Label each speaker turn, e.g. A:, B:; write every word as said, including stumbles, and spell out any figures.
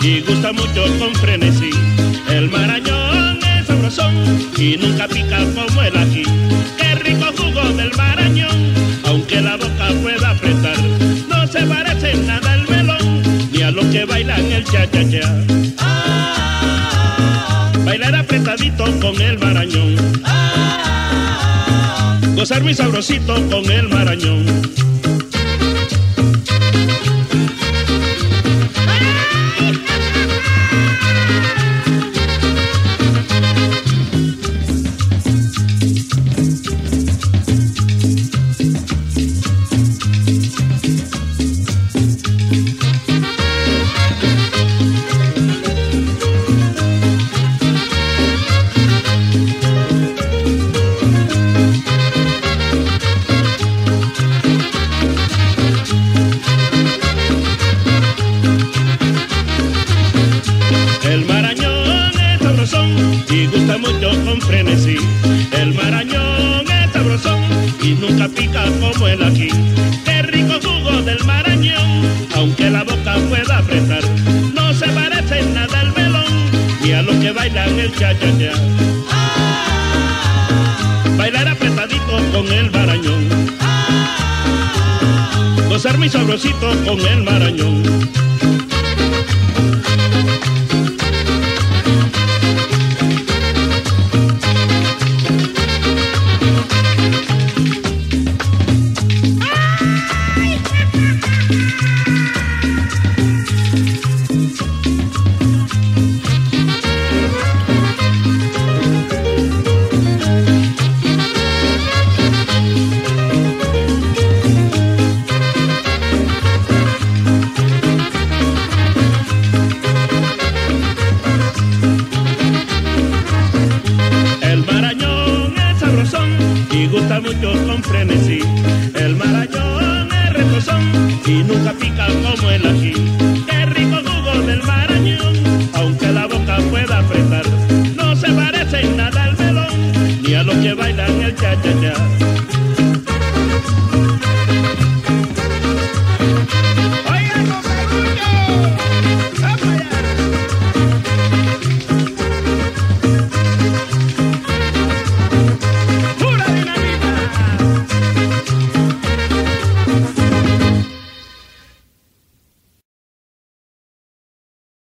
A: y gusta mucho con frenesí. El marañón es sabrosón y nunca pica como el ají. Qué rico jugo del marañón, aunque la boca pueda apretar. No se parece en nada al melón, ni a los que bailan el cha-cha-cha. Bailar apretadito con el marañón, gozar muy sabrosito con el marañón. El marañón es sabrosón y gusta mucho con frenesí. El marañón es sabrosón y nunca pica como el ají. Qué rico jugo del marañón, aunque la boca pueda apretar. No se parece en nada al melón, ni a los que bailan el cha-cha-cha. Bailar apretadito con el marañón, gozar muy sabrosito con el marañón.